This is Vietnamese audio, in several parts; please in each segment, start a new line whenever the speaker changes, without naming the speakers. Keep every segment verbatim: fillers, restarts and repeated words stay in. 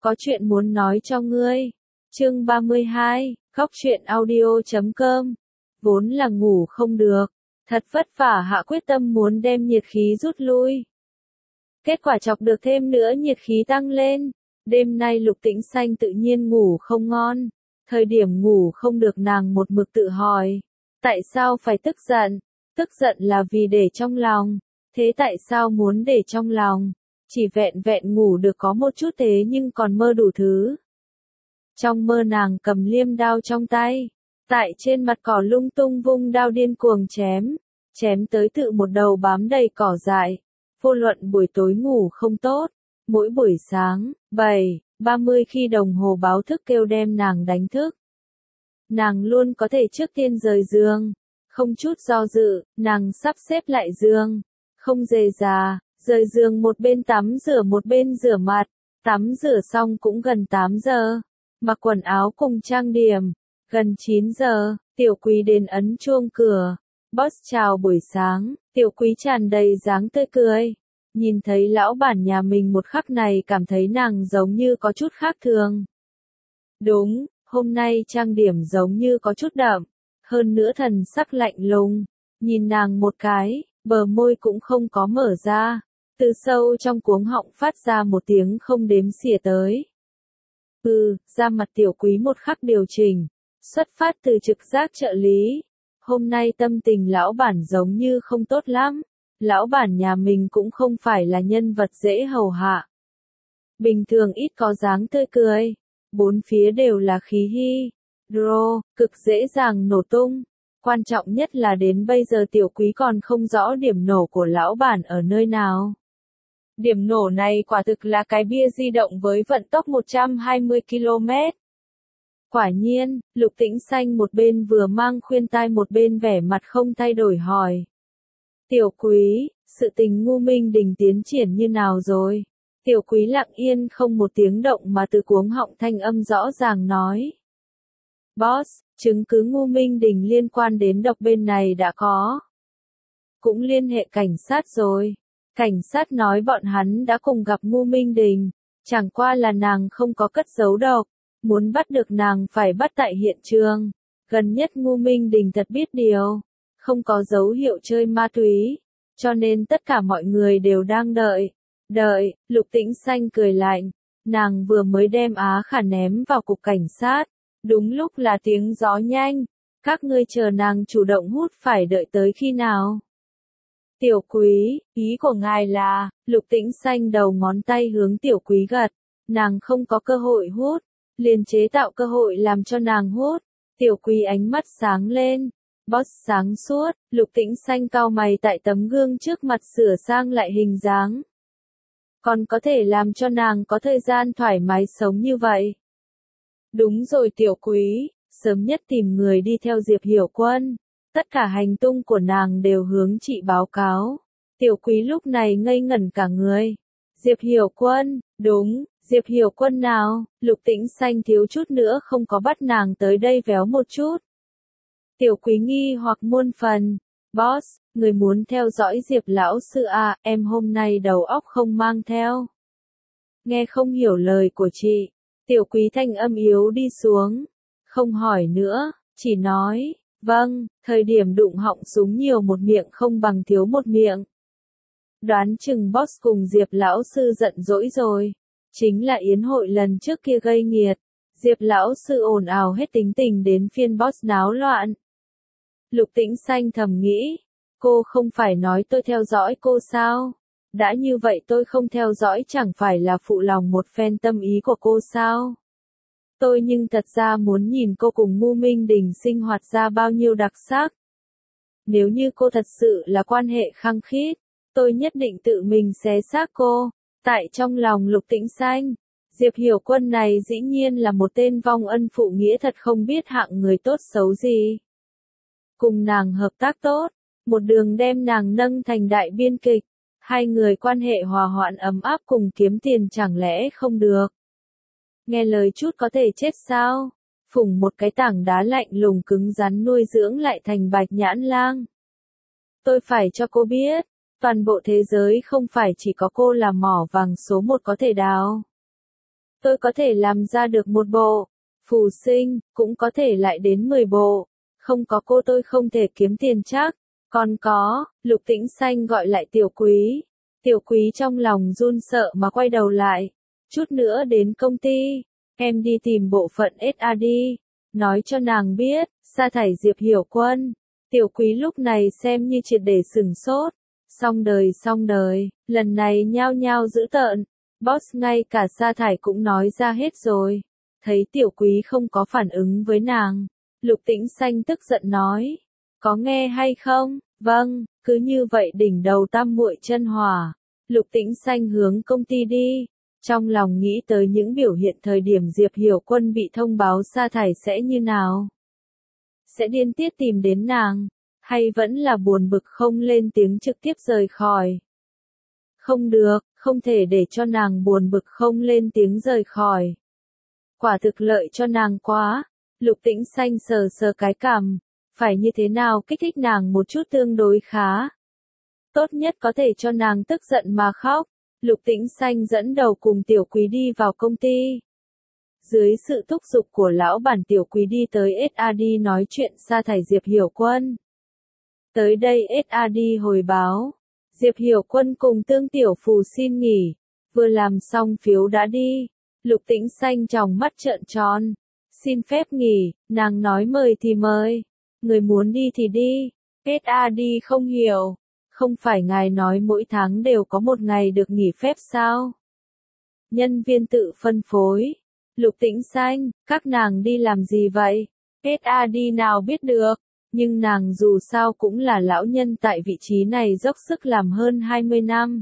có chuyện muốn nói cho ngươi. Chương ba mươi hai, góc truyện audio chấm com. Vốn là ngủ không được, thật vất vả hạ quyết tâm muốn đem nhiệt khí rút lui. Kết quả chọc được thêm nữa nhiệt khí tăng lên. Đêm nay Lục Tĩnh Xanh tự nhiên ngủ không ngon. Thời điểm ngủ không được nàng một mực tự hỏi. Tại sao phải tức giận? Tức giận là vì để trong lòng. Thế tại sao muốn để trong lòng? Chỉ vẹn vẹn ngủ được có một chút thế nhưng còn mơ đủ thứ. Trong mơ nàng cầm liêm đao trong tay. Tại trên mặt cỏ lung tung vung đao điên cuồng chém. Chém tới tự một đầu bám đầy cỏ dại. Vô luận buổi tối ngủ không tốt. Mỗi buổi sáng, bảy, ba mươi khi đồng hồ báo thức kêu đem nàng đánh thức. Nàng luôn có thể trước tiên rời giường. Không chút do dự, nàng sắp xếp lại giường. Không dề già, rời giường một bên tắm rửa một bên rửa mặt. Tắm rửa xong cũng gần tám giờ. Mặc quần áo cùng trang điểm. Gần chín giờ, Tiểu Quý đến ấn chuông cửa. Boss chào buổi sáng, Tiểu Quý tràn đầy dáng tươi cười. Nhìn thấy lão bản nhà mình một khắc này cảm thấy nàng giống như có chút khác thường. Đúng, hôm nay trang điểm giống như có chút đậm, hơn nữa thần sắc lạnh lùng. Nhìn nàng một cái, bờ môi cũng không có mở ra, từ sâu trong cuống họng phát ra một tiếng không đếm xỉa tới. Ừ, da mặt Tiểu Quý một khắc điều chỉnh, xuất phát từ trực giác trợ lý. Hôm nay tâm tình lão bản giống như không tốt lắm. Lão bản nhà mình cũng không phải là nhân vật dễ hầu hạ. Bình thường ít có dáng tươi cười. Bốn phía đều là khí hy. Rô, cực dễ dàng nổ tung. Quan trọng nhất là đến bây giờ Tiểu Quý còn không rõ điểm nổ của lão bản ở nơi nào. Điểm nổ này quả thực là cái bia di động với vận tốc một trăm hai mươi ki lô mét. Quả nhiên, Lục Tĩnh Xanh một bên vừa mang khuyên tai một bên vẻ mặt không thay đổi hỏi. Tiểu Quý, sự tình Ngu Minh Đình tiến triển như nào rồi? Tiểu Quý lặng yên không một tiếng động mà từ cuống họng thanh âm rõ ràng nói. Boss, chứng cứ Ngu Minh Đình liên quan đến độc bên này đã có. Cũng liên hệ cảnh sát rồi. Cảnh sát nói bọn hắn đã cùng gặp Ngu Minh Đình. Chẳng qua là nàng không có cất giấu độc. Muốn bắt được nàng phải bắt tại hiện trường. Gần nhất Ngu Minh Đình thật biết điều. Không có dấu hiệu chơi ma túy, cho nên tất cả mọi người đều đang đợi. Đợi, Lục Tĩnh Xanh cười lạnh, nàng vừa mới đem Á Khả ném vào cục cảnh sát, đúng lúc là tiếng gió nhanh, các ngươi chờ nàng chủ động hút phải đợi tới khi nào? Tiểu Quý, ý của ngài là, Lục Tĩnh Xanh đầu ngón tay hướng Tiểu Quý gật, nàng không có cơ hội hút, liền chế tạo cơ hội làm cho nàng hút. Tiểu Quý ánh mắt sáng lên. Boss sáng suốt, Lục Tĩnh Xanh cau mày tại tấm gương trước mặt sửa sang lại hình dáng. Còn có thể làm cho nàng có thời gian thoải mái sống như vậy. Đúng rồi Tiểu Quý, sớm nhất tìm người đi theo Diệp Hiểu Quân. Tất cả hành tung của nàng đều hướng chị báo cáo. Tiểu Quý lúc này ngây ngẩn cả người. Diệp Hiểu Quân, đúng, Diệp Hiểu Quân nào? Lục Tĩnh Xanh thiếu chút nữa không có bắt nàng tới đây véo một chút. Tiểu Quý nghi hoặc muôn phần. Boss, người muốn theo dõi Diệp lão sư à, em hôm nay đầu óc không mang theo. Nghe không hiểu lời của chị. Tiểu Quý thanh âm yếu đi xuống. Không hỏi nữa, chỉ nói, vâng, thời điểm đụng họng súng nhiều một miệng không bằng thiếu một miệng. Đoán chừng boss cùng Diệp lão sư giận dỗi rồi. Chính là yến hội lần trước kia gây nghiệt. Diệp lão sư ồn ào hết tính tình đến phiên boss náo loạn. Lục Tĩnh Xanh thầm nghĩ, cô không phải nói tôi theo dõi cô sao? Đã như vậy tôi không theo dõi chẳng phải là phụ lòng một phen tâm ý của cô sao? Tôi nhưng thật ra muốn nhìn cô cùng Ngu Minh Đình sinh hoạt ra bao nhiêu đặc sắc. Nếu như cô thật sự là quan hệ khăng khít, tôi nhất định tự mình xé xác cô. Tại trong lòng Lục Tĩnh Xanh, Diệp Hiểu Quân này dĩ nhiên là một tên vong ân phụ nghĩa thật không biết hạng người tốt xấu gì. Cùng nàng hợp tác tốt, một đường đem nàng nâng thành đại biên kịch, hai người quan hệ hòa hoãn ấm áp cùng kiếm tiền chẳng lẽ không được. Nghe lời chút có thể chết sao? Phủng một cái tảng đá lạnh lùng cứng rắn nuôi dưỡng lại thành Bạch Nhãn Lang. Tôi phải cho cô biết, toàn bộ thế giới không phải chỉ có cô là mỏ vàng số một có thể đào. Tôi có thể làm ra được một bộ. Phù sinh, cũng có thể lại đến mười bộ. Không có cô tôi không thể kiếm tiền chắc. Còn có, Lục Tĩnh Xanh gọi lại Tiểu Quý. Tiểu Quý trong lòng run sợ mà quay đầu lại. Chút nữa đến công ty, em đi tìm bộ phận ét a đi. Nói cho nàng biết, sa thải Diệp Hiểu Quân. Tiểu Quý lúc này xem như triệt để sừng sốt. Xong đời xong đời, lần này nhao nhao dữ tợn. Boss ngay cả sa thải cũng nói ra hết rồi. Thấy Tiểu Quý không có phản ứng với nàng. Lục Tĩnh Xanh tức giận nói. Có nghe hay không? Vâng, cứ như vậy đỉnh đầu tam muội chân hỏa. Lục Tĩnh Xanh hướng công ty đi. Trong lòng nghĩ tới những biểu hiện thời điểm Diệp Hiểu Quân bị thông báo sa thải sẽ như nào. Sẽ điên tiết tìm đến nàng. Hay vẫn là buồn bực không lên tiếng trực tiếp rời khỏi. Không được, không thể để cho nàng buồn bực không lên tiếng rời khỏi. Quả thực lợi cho nàng quá. Lục Tĩnh Xanh sờ sờ cái cằm. Phải như thế nào kích thích nàng một chút tương đối khá. Tốt nhất có thể cho nàng tức giận mà khóc. Lục Tĩnh Xanh dẫn đầu cùng Tiểu Quý đi vào công ty. Dưới sự thúc giục của lão bản Tiểu Quý đi tới ét a đê nói chuyện sa thải Diệp Hiểu Quân. Tới đây ét a đê hồi báo. Diệp Hiểu Quân cùng Tương Tiểu Phù xin nghỉ. Vừa làm xong phiếu đã đi. Lục Tĩnh Xanh tròng mắt trợn tròn. Xin phép nghỉ, nàng nói mời thì mời. Người muốn đi thì đi. ét a đê không hiểu. Không phải ngài nói mỗi tháng đều có một ngày được nghỉ phép sao? Nhân viên tự phân phối. Lục Tĩnh Xanh, các nàng đi làm gì vậy? ét a đê nào biết được. Nhưng nàng dù sao cũng là lão nhân tại vị trí này dốc sức làm hơn hai mươi năm.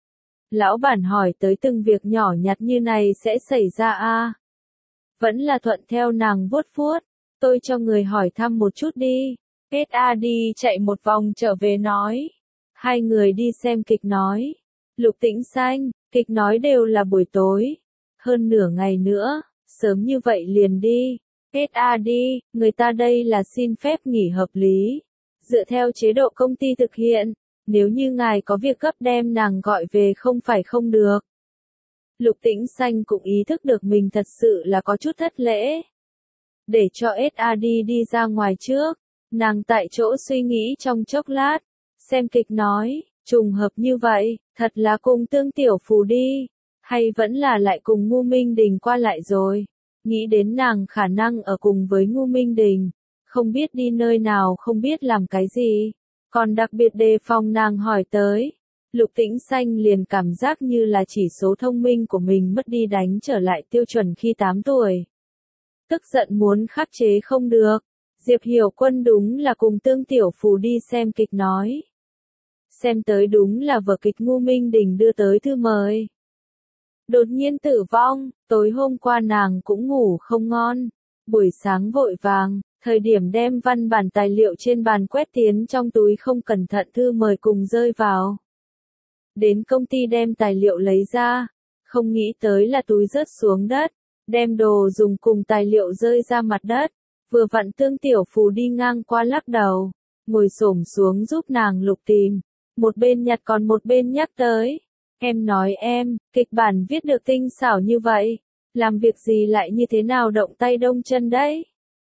Lão bản hỏi tới từng việc nhỏ nhặt như này sẽ xảy ra a à? Vẫn là thuận theo nàng vuốt vuốt. Tôi cho người hỏi thăm một chút đi. ét a đê chạy một vòng trở về nói. Hai người đi xem kịch nói. Lục Tĩnh Xanh, kịch nói đều là buổi tối. Hơn nửa ngày nữa, sớm như vậy liền đi. ét a đê, người ta đây là xin phép nghỉ hợp lý. Dựa theo chế độ công ty thực hiện, nếu như ngài có việc gấp đem nàng gọi về không phải không được. Lục Tĩnh Xanh cũng ý thức được mình thật sự là có chút thất lễ. Để cho ét a đê đi ra ngoài trước, nàng tại chỗ suy nghĩ trong chốc lát. Xem kịch nói, trùng hợp như vậy, thật là cùng Tương Tiểu Phù đi. Hay vẫn là lại cùng Ngô Minh Đình qua lại rồi. Nghĩ đến nàng khả năng ở cùng với Ngô Minh Đình. Không biết đi nơi nào không biết làm cái gì. Còn đặc biệt đề phòng nàng hỏi tới. Lục Tĩnh Xanh liền cảm giác như là chỉ số thông minh của mình mất đi đánh trở lại tiêu chuẩn khi tám tuổi. Tức giận muốn khắc chế không được. Diệp Hiểu Quân đúng là cùng Tương Tiểu Phù đi xem kịch nói. Xem tới đúng là vở kịch Ngô Minh Đình đưa tới thư mời. Đột nhiên tử vong, tối hôm qua nàng cũng ngủ không ngon. Buổi sáng vội vàng, thời điểm đem văn bản tài liệu trên bàn quét tiến trong túi không cẩn thận thư mời cùng rơi vào. Đến công ty đem tài liệu lấy ra, không nghĩ tới là túi rớt xuống đất, đem đồ dùng cùng tài liệu rơi ra mặt đất. Vừa vặn Tương Tiểu Phù đi ngang qua lắc đầu, ngồi xổm xuống giúp nàng lục tìm. Một bên nhặt còn một bên nhắc tới. Em nói em, kịch bản viết được tinh xảo như vậy. Làm việc gì lại như thế nào động tay đông chân đấy?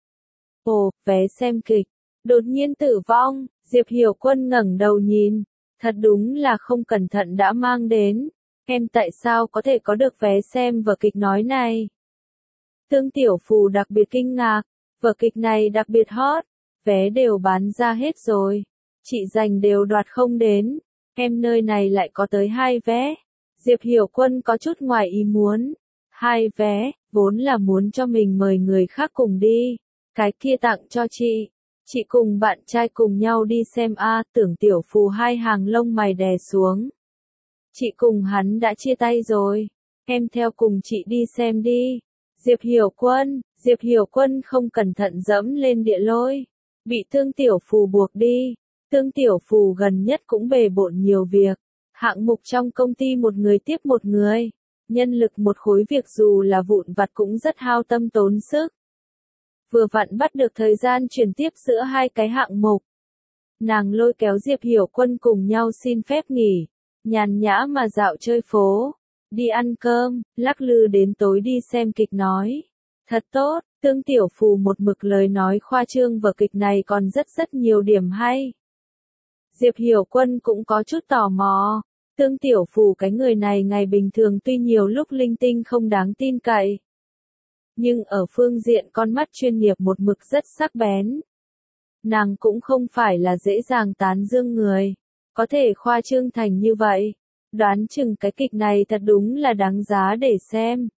Ồ, vé xem kịch. Đột nhiên tử vong, Diệp Hiểu Quân ngẩng đầu nhìn. Thật đúng là không cẩn thận đã mang đến. Em tại sao có thể có được vé xem vở kịch nói này? Tương Tiểu Phù đặc biệt kinh ngạc. Vở kịch này đặc biệt hot. Vé đều bán ra hết rồi. Chị giành đều đoạt không đến. Em nơi này lại có tới hai vé. Diệp Hiểu Quân có chút ngoài ý muốn. Hai vé, vốn là muốn cho mình mời người khác cùng đi. Cái kia tặng cho chị. Chị cùng bạn trai cùng nhau đi xem a. Tưởng Tiểu Phù hai hàng lông mày đè xuống. Chị cùng hắn đã chia tay rồi. Em theo cùng chị đi xem đi. Diệp Hiểu Quân, Diệp Hiểu Quân không cẩn thận dẫm lên địa lôi. Bị Tương Tiểu Phù buộc đi. Tương Tiểu Phù gần nhất cũng bề bộn nhiều việc. Hạng mục trong công ty một người tiếp một người. Nhân lực một khối việc dù là vụn vặt cũng rất hao tâm tốn sức. Vừa vặn bắt được thời gian chuyển tiếp giữa hai cái hạng mục. Nàng lôi kéo Diệp Hiểu Quân cùng nhau xin phép nghỉ. Nhàn nhã mà dạo chơi phố. đi ăn cơm, lắc lư đến tối đi xem kịch nói. Thật tốt, Tương Tiểu Phù một mực lời nói khoa trương vở kịch này còn rất rất nhiều điểm hay. Diệp Hiểu Quân cũng có chút tò mò. Tương Tiểu Phù cái người này ngày bình thường tuy nhiều lúc linh tinh không đáng tin cậy. Nhưng ở phương diện con mắt chuyên nghiệp một mực rất sắc bén. Nàng cũng không phải là dễ dàng tán dương người. Có thể khoa trương thành như vậy. Đoán chừng cái kịch này thật đúng là đáng giá để xem.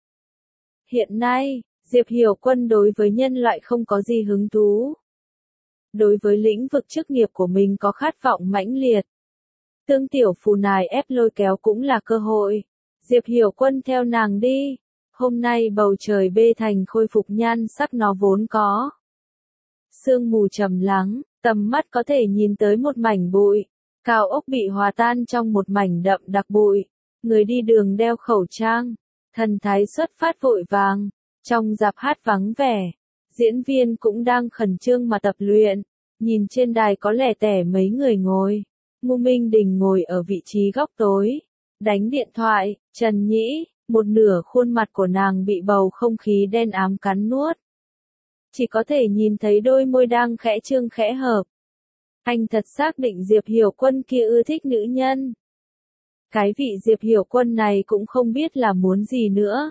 Hiện nay, Diệp Hiểu Quân đối với nhân loại không có gì hứng thú. Đối với lĩnh vực chức nghiệp của mình có khát vọng mãnh liệt. Tương Tiểu Phù nài ép lôi kéo cũng là cơ hội. Diệp Hiểu Quân theo nàng đi. Hôm nay bầu trời bê thành khôi phục nhan sắc nó vốn có. Sương mù trầm lắng, tầm mắt có thể nhìn tới một mảnh bụi. Cao ốc bị hòa tan trong một mảnh đậm đặc bụi. Người đi đường đeo khẩu trang. Thần thái xuất phát vội vàng. Trong dạp hát vắng vẻ. Diễn viên cũng đang khẩn trương mà tập luyện. Nhìn trên đài có lẻ tẻ mấy người ngồi. Ngô Minh Đình ngồi ở vị trí góc tối. Đánh điện thoại, Trần Nhĩ, một nửa khuôn mặt của nàng bị bầu không khí đen ám cắn nuốt. Chỉ có thể nhìn thấy đôi môi đang khẽ trương khẽ hợp. Anh thật xác định Diệp Hiểu Quân kia ưa thích nữ nhân. Cái vị Diệp Hiểu Quân này cũng không biết là muốn gì nữa.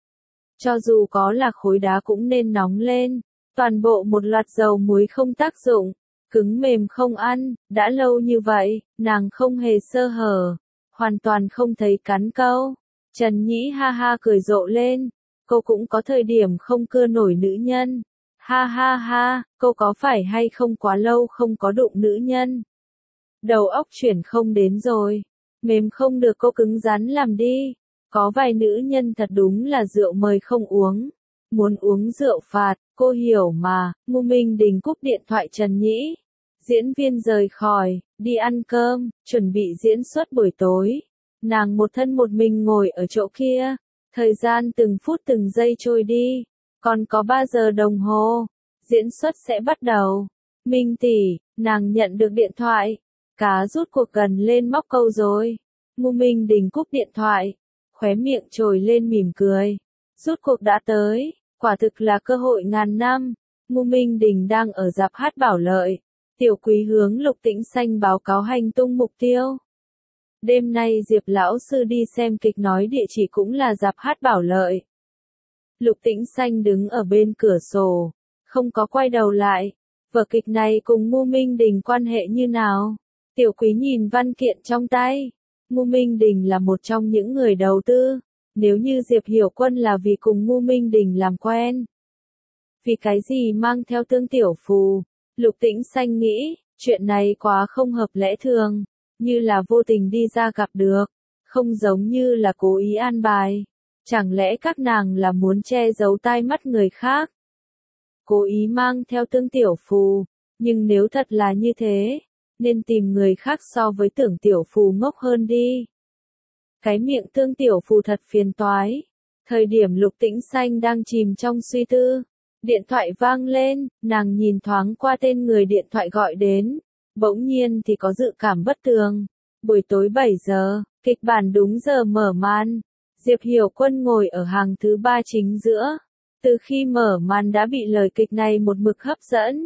Cho dù có là khối đá cũng nên nóng lên. Toàn bộ một loạt dầu muối không tác dụng. Cứng mềm không ăn, đã lâu như vậy, nàng không hề sơ hở. Hoàn toàn không thấy cắn câu. Trần Nhĩ ha ha cười rộ lên. Cô cũng có thời điểm không cưa nổi nữ nhân. Ha ha ha, cô có phải hay không quá lâu không có đụng nữ nhân. Đầu óc chuyển không đến rồi. Mềm không được cô cứng rắn làm đi. Có vài nữ nhân thật đúng là rượu mời không uống. Muốn uống rượu phạt, cô hiểu mà. Ngô Minh Đình cúp điện thoại Trần Nhĩ. Diễn viên rời khỏi, đi ăn cơm, chuẩn bị diễn xuất buổi tối. Nàng một thân một mình ngồi ở chỗ kia. Thời gian từng phút từng giây trôi đi. Còn có ba giờ đồng hồ. Diễn xuất sẽ bắt đầu. Minh tỷ, nàng nhận được điện thoại. Cá rút cuộc gần lên móc câu rồi. Ngô Minh Đình cúp điện thoại. Khóe miệng trồi lên mỉm cười. Rút cuộc đã tới. Quả thực là cơ hội ngàn năm. Ngô Minh Đình đang ở dạp hát Bảo Lợi. Tiểu Quý hướng Lục Tĩnh Xanh báo cáo hành tung mục tiêu. Đêm nay Diệp lão sư đi xem kịch nói địa chỉ cũng là dạp hát Bảo Lợi. Lục Tĩnh Xanh đứng ở bên cửa sổ, không có quay đầu lại. Vở kịch này cùng Ngô Minh Đình quan hệ như nào? Tiểu Quý nhìn văn kiện trong tay. Ngô Minh Đình là một trong những người đầu tư. Nếu như Diệp Hiểu Quân là vì cùng Ngô Minh Đình làm quen. Vì cái gì mang theo Tương Tiểu Phù? Lục Tĩnh Xanh nghĩ, chuyện này quá không hợp lẽ thường. Như là vô tình đi ra gặp được. Không giống như là cố ý an bài. Chẳng lẽ các nàng là muốn che giấu tai mắt người khác? Cố ý mang theo Tương Tiểu Phù. Nhưng nếu thật là như thế, nên tìm người khác so với Tưởng Tiểu Phù ngốc hơn đi. Cái miệng Tương Tiểu Phù thật phiền toái. Thời điểm Lục Tĩnh Xanh đang chìm trong suy tư. Điện thoại vang lên, nàng nhìn thoáng qua tên người điện thoại gọi đến. Bỗng nhiên thì có dự cảm bất tường. Buổi tối bảy giờ, kịch bản đúng giờ mở màn. Diệp Hiểu Quân ngồi ở hàng thứ ba chính giữa. Từ khi mở màn đã bị lời kịch này một mực hấp dẫn.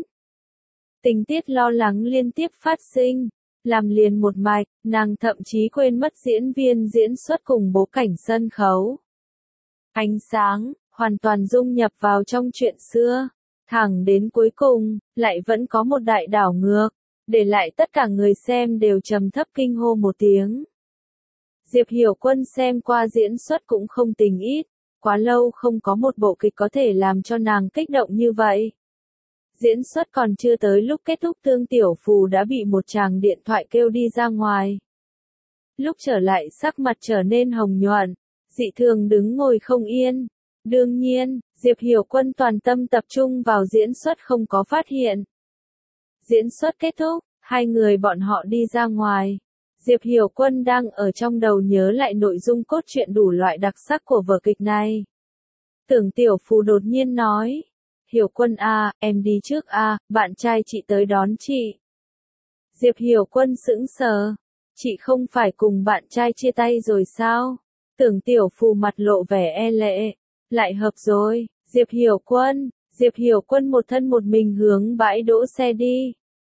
Tình tiết lo lắng liên tiếp phát sinh. Làm liền một mạch, nàng thậm chí quên mất diễn viên diễn xuất cùng bố cảnh sân khấu. Ánh sáng, hoàn toàn dung nhập vào trong chuyện xưa. Thẳng đến cuối cùng, lại vẫn có một đại đảo ngược. Để lại tất cả người xem đều trầm thấp kinh hô một tiếng. Diệp Hiểu Quân xem qua diễn xuất cũng không tình ít. Quá lâu không có một bộ kịch có thể làm cho nàng kích động như vậy. Diễn xuất còn chưa tới lúc kết thúc Tương Tiểu Phù đã bị một chàng điện thoại kêu đi ra ngoài. Lúc trở lại sắc mặt trở nên hồng nhuận, dị thường đứng ngồi không yên. Đương nhiên, Diệp Hiểu Quân toàn tâm tập trung vào diễn xuất không có phát hiện. Diễn xuất kết thúc, hai người bọn họ đi ra ngoài. Diệp Hiểu Quân đang ở trong đầu nhớ lại nội dung cốt truyện đủ loại đặc sắc của vở kịch này. Tưởng Tiểu Phù đột nhiên nói. Hiểu Quân a, em đi trước a, bạn trai chị tới đón chị. Diệp Hiểu Quân sững sờ. Chị không phải cùng bạn trai chia tay rồi sao? Tưởng Tiểu Phù mặt lộ vẻ e lệ. Lại hợp rồi, Diệp Hiểu Quân. Diệp Hiểu Quân một thân một mình hướng bãi đỗ xe đi.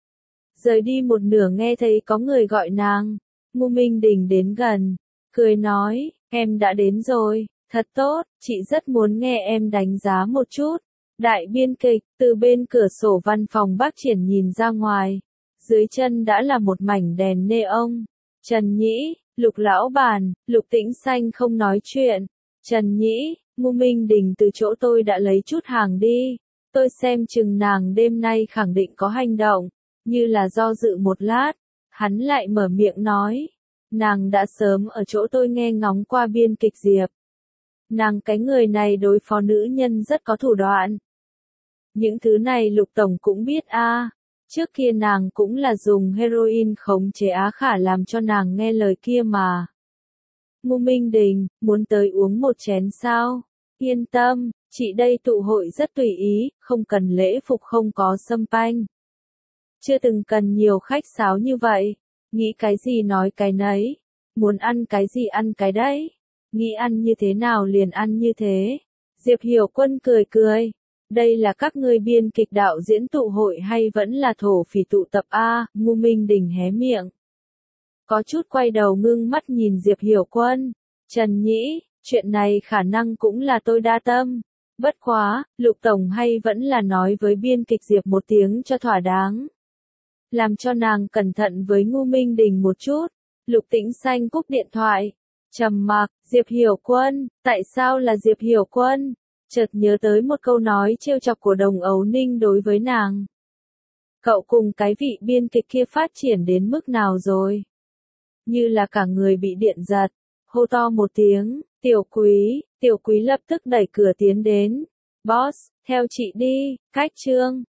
Rời đi một nửa nghe thấy có người gọi nàng. Ngô Minh Đình đến gần, cười nói, em đã đến rồi, thật tốt, chị rất muốn nghe em đánh giá một chút. Đại biên kịch, từ bên cửa sổ văn phòng Bác Triển nhìn ra ngoài. Dưới chân đã là một mảnh đèn neon. Trần Nhĩ, Lục Lão Bản, Lục Tĩnh Xanh không nói chuyện. Trần Nhĩ, Ngô Minh Đình từ chỗ tôi đã lấy chút hàng đi. Tôi xem chừng nàng đêm nay khẳng định có hành động. Như là do dự một lát, hắn lại mở miệng nói. Nàng đã sớm ở chỗ tôi nghe ngóng qua biên kịch Diệp. Nàng cái người này đối phó nữ nhân rất có thủ đoạn. Những thứ này Lục Tổng cũng biết a. À. Trước kia nàng cũng là dùng heroin khống chế Á Khả làm cho nàng nghe lời kia mà. Ngô Minh Đình, muốn tới uống một chén sao? Yên tâm, chị đây tụ hội rất tùy ý, không cần lễ phục không có sâm panh. Chưa từng cần nhiều khách sáo như vậy. Nghĩ cái gì nói cái nấy. Muốn ăn cái gì ăn cái đấy. Nghĩ ăn như thế nào liền ăn như thế. Diệp Hiểu Quân cười cười. Đây là các người biên kịch đạo diễn tụ hội hay vẫn là thổ phỉ tụ tập A, Ngô Minh Đình hé miệng. Có chút quay đầu ngưng mắt nhìn Diệp Hiểu Quân. Trần Nhĩ, chuyện này khả năng cũng là tôi đa tâm. Bất quá, Lục Tổng hay vẫn là nói với biên kịch Diệp một tiếng cho thỏa đáng. Làm cho nàng cẩn thận với Ngô Minh Đình một chút. Lục Tĩnh Xanh cúp điện thoại. Trầm mặc, Diệp Hiểu Quân, tại sao là Diệp Hiểu Quân? Chợt nhớ tới một câu nói trêu chọc của Đồng Ấu Ninh đối với nàng. Cậu cùng cái vị biên kịch kia phát triển đến mức nào rồi? Như là cả người bị điện giật. Hô to một tiếng, Tiểu Quý, Tiểu Quý lập tức đẩy cửa tiến đến. Boss, theo chị đi, cách chương.